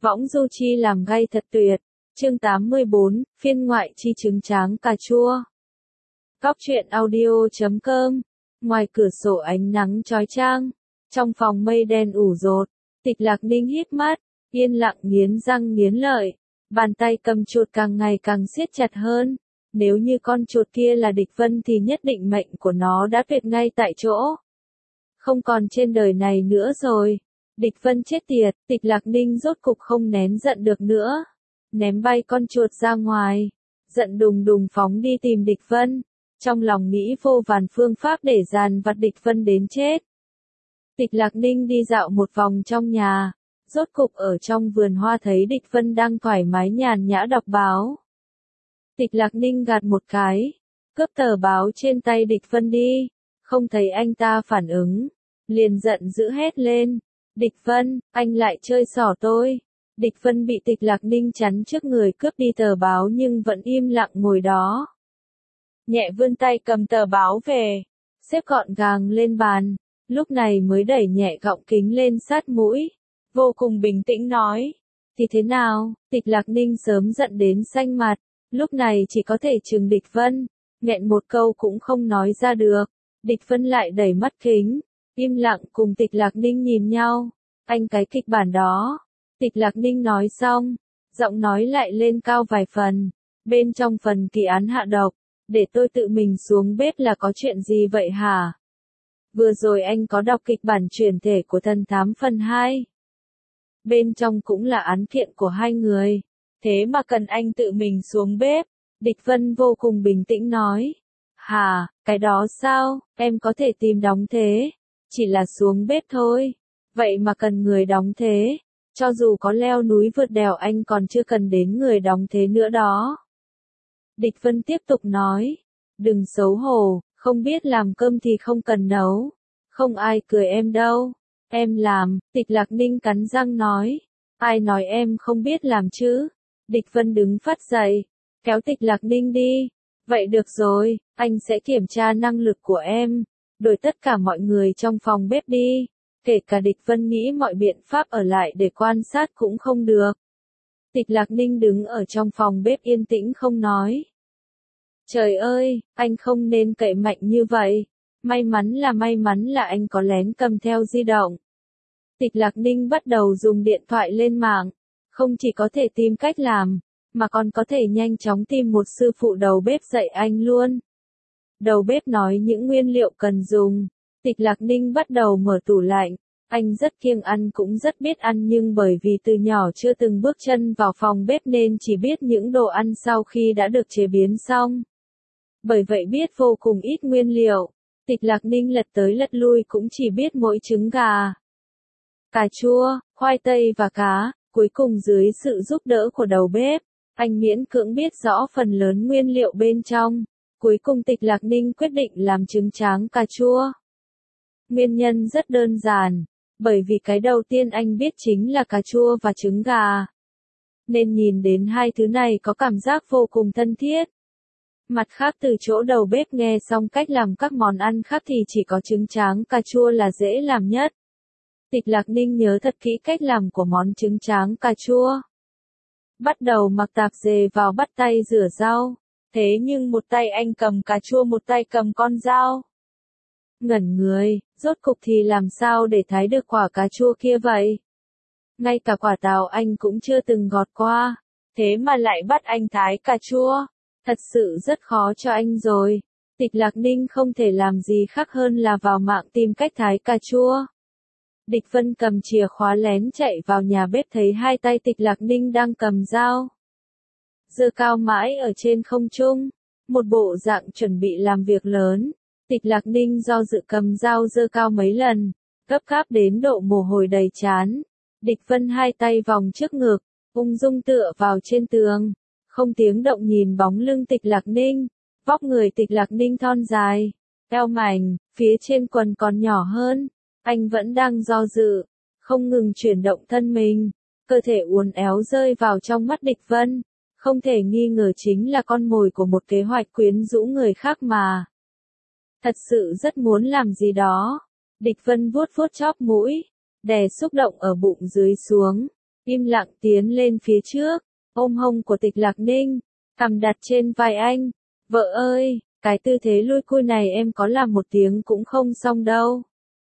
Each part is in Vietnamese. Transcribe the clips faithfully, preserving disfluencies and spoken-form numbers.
Võng du chi làm gay thật tuyệt. Chương tám mươi bốn, phiên ngoại chi trứng tráng cà chua. Góc truyện audio chấm com. Ngoài cửa sổ ánh nắng chói chang, trong phòng mây đen ủ dột, Tịch Lạc Ninh híp mắt, yên lặng nghiến răng nghiến lợi, bàn tay cầm chuột càng ngày càng siết chặt hơn. Nếu như con chuột kia là Địch Vân thì nhất định mệnh của nó đã tuyệt ngay tại chỗ. Không còn trên đời này nữa rồi. Địch Vân chết tiệt, Tịch Lạc Ninh rốt cục không nén giận được nữa. Ném bay con chuột ra ngoài, giận đùng đùng phóng đi tìm Địch Vân. Trong lòng nghĩ vô vàn phương pháp để dàn vặt Địch Vân đến chết. Tịch Lạc Ninh đi dạo một vòng trong nhà, rốt cục ở trong vườn hoa thấy Địch Vân đang thoải mái nhàn nhã đọc báo. Tịch Lạc Ninh gạt một cái, cướp tờ báo trên tay Địch Vân đi, không thấy anh ta phản ứng, liền giận dữ hét lên, Địch Vân, anh lại chơi xỏ tôi. Địch Vân bị Tịch Lạc Ninh chắn trước người cướp đi tờ báo nhưng vẫn im lặng ngồi đó. Nhẹ vươn tay cầm tờ báo về, xếp gọn gàng lên bàn, lúc này mới đẩy nhẹ gọng kính lên sát mũi, vô cùng bình tĩnh nói, thì thế nào? Tịch Lạc Ninh sớm giận đến xanh mặt, lúc này chỉ có thể trừng Địch Vân, nghẹn một câu cũng không nói ra được. Địch Vân lại đẩy mắt kính, im lặng cùng Tịch Lạc Ninh nhìn nhau, anh cái kịch bản đó. Tịch Lạc Ninh nói xong, giọng nói lại lên cao vài phần, bên trong phần kỳ án hạ độc, để tôi tự mình xuống bếp là có chuyện gì vậy hả? Vừa rồi anh có đọc kịch bản chuyển thể của Thần Thám phần hai. Bên trong cũng là án kiện của hai người, thế mà cần anh tự mình xuống bếp. Địch Vân vô cùng bình tĩnh nói, hà, cái đó sao, em có thể tìm đóng thế, chỉ là xuống bếp thôi, vậy mà cần người đóng thế, cho dù có leo núi vượt đèo anh còn chưa cần đến người đóng thế nữa đó. Địch Vân tiếp tục nói, đừng xấu hổ, không biết làm cơm thì không cần nấu, không ai cười em đâu, em làm. Tịch Lạc Ninh cắn răng nói, ai nói em không biết làm chứ? Địch Vân đứng phát dậy, kéo Tịch Lạc Ninh đi, vậy được rồi, anh sẽ kiểm tra năng lực của em, đổi tất cả mọi người trong phòng bếp đi, kể cả Địch Vân nghĩ mọi biện pháp ở lại để quan sát cũng không được. Tịch Lạc Ninh đứng ở trong phòng bếp yên tĩnh không nói. Trời ơi, anh không nên cậy mạnh như vậy, may mắn là may mắn là anh có lén cầm theo di động. Tịch Lạc Ninh bắt đầu dùng điện thoại lên mạng, không chỉ có thể tìm cách làm, mà còn có thể nhanh chóng tìm một sư phụ đầu bếp dạy anh luôn. Đầu bếp nói những nguyên liệu cần dùng, Tịch Lạc Ninh bắt đầu mở tủ lạnh, anh rất kiêng ăn cũng rất biết ăn nhưng bởi vì từ nhỏ chưa từng bước chân vào phòng bếp nên chỉ biết những đồ ăn sau khi đã được chế biến xong. Bởi vậy biết vô cùng ít nguyên liệu, Tịch Lạc Ninh lật tới lật lui cũng chỉ biết mỗi trứng gà, cà chua, khoai tây và cá, cuối cùng dưới sự giúp đỡ của đầu bếp, anh miễn cưỡng biết rõ phần lớn nguyên liệu bên trong. Cuối cùng Tịch Lạc Ninh quyết định làm trứng tráng cà chua. Nguyên nhân rất đơn giản, bởi vì cái đầu tiên anh biết chính là cà chua và trứng gà. Nên nhìn đến hai thứ này có cảm giác vô cùng thân thiết. Mặt khác từ chỗ đầu bếp nghe xong cách làm các món ăn khác thì chỉ có trứng tráng cà chua là dễ làm nhất. Tịch Lạc Ninh nhớ thật kỹ cách làm của món trứng tráng cà chua. Bắt đầu mặc tạp dề vào bắt tay rửa rau. Thế nhưng một tay anh cầm cà chua một tay cầm con dao. Ngẩn người, rốt cục thì làm sao để thái được quả cà chua kia vậy? Ngay cả quả táo anh cũng chưa từng gọt qua, thế mà lại bắt anh thái cà chua. Thật sự rất khó cho anh rồi. Tịch Lạc Ninh không thể làm gì khác hơn là vào mạng tìm cách thái cà chua. Địch Vân cầm chìa khóa lén chạy vào nhà bếp thấy hai tay Tịch Lạc Ninh đang cầm dao. Giơ cao mãi ở trên không trung, một bộ dạng chuẩn bị làm việc lớn. Tịch Lạc Ninh do dự cầm dao giơ cao mấy lần, gấp gáp đến độ mồ hôi đầy trán. Địch Vân hai tay vòng trước ngực, ung dung tựa vào trên tường, không tiếng động nhìn bóng lưng Tịch Lạc Ninh. Vóc người Tịch Lạc Ninh thon dài, eo mảnh, phía trên quần còn nhỏ hơn. Anh vẫn đang do dự, không ngừng chuyển động thân mình, cơ thể uốn éo rơi vào trong mắt Địch Vân. Không thể nghi ngờ chính là con mồi của một kế hoạch quyến rũ người khác mà. Thật sự rất muốn làm gì đó. Địch Vân vuốt vuốt chóp mũi, đè xúc động ở bụng dưới xuống. im lặng tiến lên phía trước, ôm hông của Tịch Lạc Ninh, cằm đặt trên vai anh. Vợ ơi, cái tư thế lui cui này em có làm một tiếng cũng không xong đâu.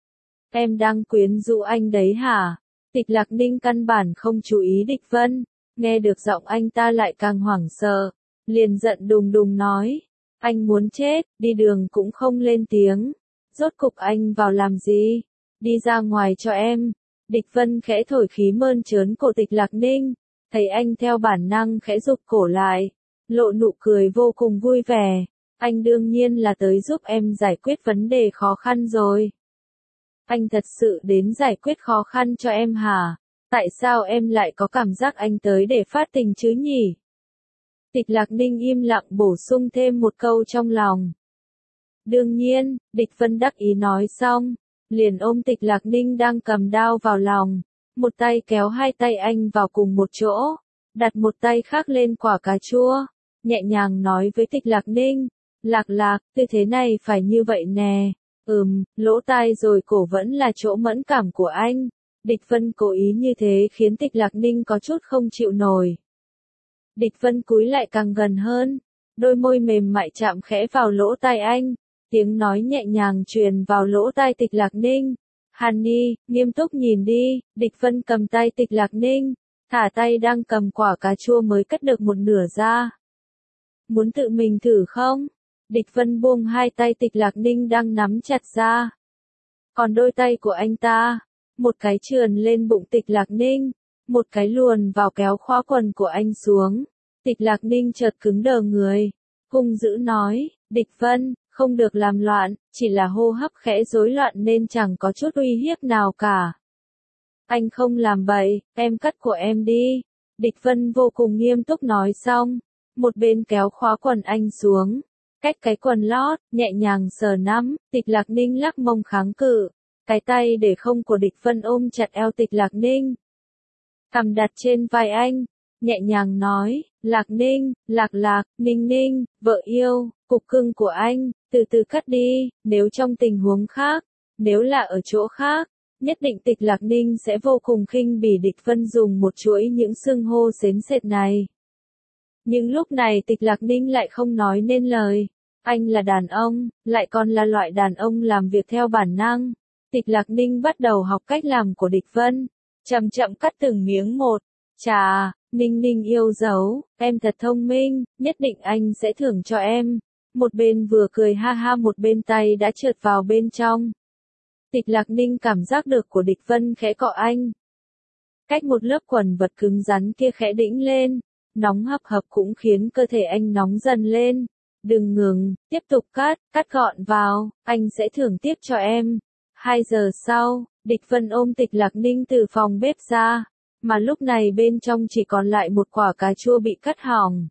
Em đang quyến rũ anh đấy hả? Tịch Lạc Ninh căn bản không chú ý Địch Vân, nghe được giọng anh ta lại càng hoảng sợ, liền giận đùng đùng nói, anh muốn chết, đi đường cũng không lên tiếng, rốt cục anh vào làm gì? Đi ra ngoài cho em. Địch Vân khẽ thổi khí mơn trớn cổ Tịch Lạc Ninh, thấy anh theo bản năng khẽ rụt cổ lại, lộ nụ cười vô cùng vui vẻ, anh đương nhiên là tới giúp em giải quyết vấn đề khó khăn rồi. Anh thật sự đến giải quyết khó khăn cho em hả? Tại sao em lại có cảm giác anh tới để phát tình chứ nhỉ? Tịch Lạc Ninh im lặng bổ sung thêm một câu trong lòng. Đương nhiên, Địch Vân đắc ý nói xong, liền ôm Tịch Lạc Ninh đang cầm đao vào lòng, một tay kéo hai tay anh vào cùng một chỗ, đặt một tay khác lên quả cà chua, nhẹ nhàng nói với Tịch Lạc Ninh, Lạc Lạc, tư thế này phải như vậy nè. Ừm, lỗ tai rồi cổ vẫn là chỗ mẫn cảm của anh. Địch Vân cố ý như thế khiến Tịch Lạc Ninh có chút không chịu nổi. Địch Vân cúi lại càng gần hơn, đôi môi mềm mại chạm khẽ vào lỗ tai anh, tiếng nói nhẹ nhàng truyền vào lỗ tai Tịch Lạc Ninh. Honey, nghiêm túc nhìn đi. Địch Vân cầm tay Tịch Lạc Ninh, thả tay đang cầm quả cà chua mới cất được một nửa ra. Muốn tự mình thử không? Địch Vân buông hai tay Tịch Lạc Ninh đang nắm chặt ra. Còn đôi tay của anh ta, một cái trườn lên bụng Tịch Lạc Ninh, một cái luồn vào kéo khóa quần của anh xuống. Tịch Lạc Ninh chợt cứng đờ người, hung dữ nói, Địch Vân, không được làm loạn, chỉ là hô hấp khẽ rối loạn nên chẳng có chút uy hiếp nào cả. Anh không làm bậy, em cắt của em đi. Địch Vân vô cùng nghiêm túc nói xong, một bên kéo khóa quần anh xuống, cách cái quần lót, nhẹ nhàng sờ nắm. Tịch Lạc Ninh lắc mông kháng cự, cái tay để không của Địch Vân ôm chặt eo Tịch Lạc Ninh, cằm đặt trên vai anh, nhẹ nhàng nói, Lạc Ninh, Lạc Lạc, Ninh Ninh, vợ yêu, cục cưng của anh, từ từ cắt đi. Nếu trong tình huống khác, nếu là ở chỗ khác, nhất định Tịch Lạc Ninh sẽ vô cùng khinh bỉ Địch Vân dùng một chuỗi những xưng hô xến xệt này. Nhưng lúc này Tịch Lạc Ninh lại không nói nên lời. Anh là đàn ông, lại còn là loại đàn ông làm việc theo bản năng. Tịch Lạc Ninh bắt đầu học cách làm của Địch Vân, chậm chậm cắt từng miếng một. Chà, Ninh Ninh yêu dấu, em thật thông minh, nhất định anh sẽ thưởng cho em. Một bên vừa cười ha ha, một bên tay đã trượt vào bên trong. Tịch Lạc Ninh cảm giác được của Địch Vân khẽ cọ anh. Cách một lớp quần vật cứng rắn kia khẽ đĩnh lên, nóng hập hập cũng khiến cơ thể anh nóng dần lên. Đừng ngừng, tiếp tục cắt, cắt gọn vào, anh sẽ thưởng tiếp cho em. Hai giờ sau, Địch Vân ôm Tịch Lạc Ninh từ phòng bếp ra, mà lúc này bên trong chỉ còn lại một quả cà chua bị cắt hỏng.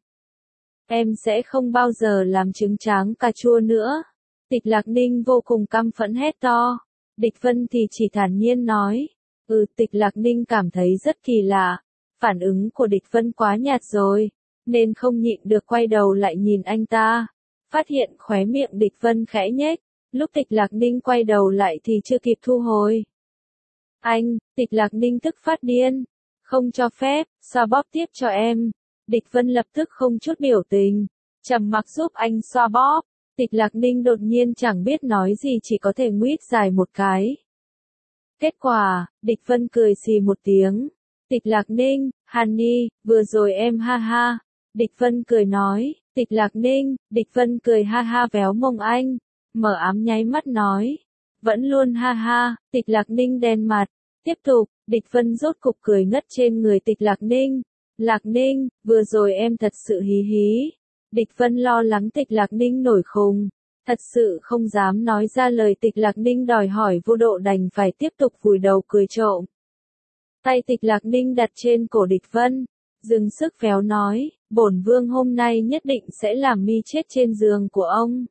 Em sẽ không bao giờ làm trứng tráng cà chua nữa. Tịch Lạc Ninh vô cùng căm phẫn hét to. Địch Vân thì chỉ thản nhiên nói. Ừ, Tịch Lạc Ninh cảm thấy rất kỳ lạ. Phản ứng của Địch Vân quá nhạt rồi, nên không nhịn được quay đầu lại nhìn anh ta. Phát hiện khóe miệng Địch Vân khẽ nhếch, lúc Tịch Lạc Ninh quay đầu lại thì chưa kịp thu hồi. Anh, Tịch Lạc Ninh tức phát điên. Không cho phép, xoa bóp tiếp cho em. Địch Vân lập tức không chút biểu tình, trầm mặc giúp anh xoa bóp. Tịch Lạc Ninh đột nhiên chẳng biết nói gì, chỉ có thể nguýt dài một cái. Kết quả, Địch Vân cười xì một tiếng. Tịch Lạc Ninh, Honey, vừa rồi em ha ha. Địch Vân cười nói, Tịch Lạc Ninh. Địch Vân cười ha ha véo mông anh, mở ám nháy mắt nói, vẫn luôn ha ha. Tịch Lạc Ninh đen mặt, tiếp tục. Địch Vân rốt cục cười ngất trên người Tịch Lạc Ninh. Lạc Ninh, vừa rồi em thật sự hí hí. Địch Vân lo lắng Tịch Lạc Ninh nổi khùng, thật sự không dám nói ra lời. Tịch Lạc Ninh đòi hỏi vô độ đành phải tiếp tục vùi đầu cười trộm. Tay Tịch Lạc Ninh đặt trên cổ Địch Vân, dừng sức véo nói, bổn vương hôm nay nhất định sẽ làm mi chết trên giường của ông.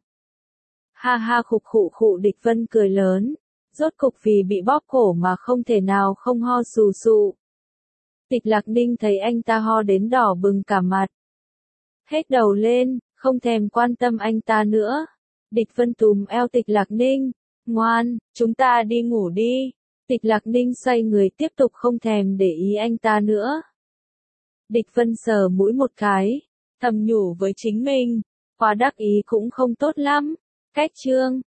Ha ha, khục khụ khụ. Địch Vân cười lớn, rốt cục vì bị bóp cổ mà không thể nào không ho sù sụ. Tịch Lạc Ninh thấy anh ta ho đến đỏ bừng cả mặt, hết đầu lên, không thèm quan tâm anh ta nữa. Địch Vân túm eo Tịch Lạc Ninh, ngoan, chúng ta đi ngủ đi. Địch Lạc Ninh xoay người tiếp tục không thèm để ý anh ta nữa. Địch Vân sờ mũi một cái, thầm nhủ với chính mình, quá đắc ý cũng không tốt lắm. Cách chương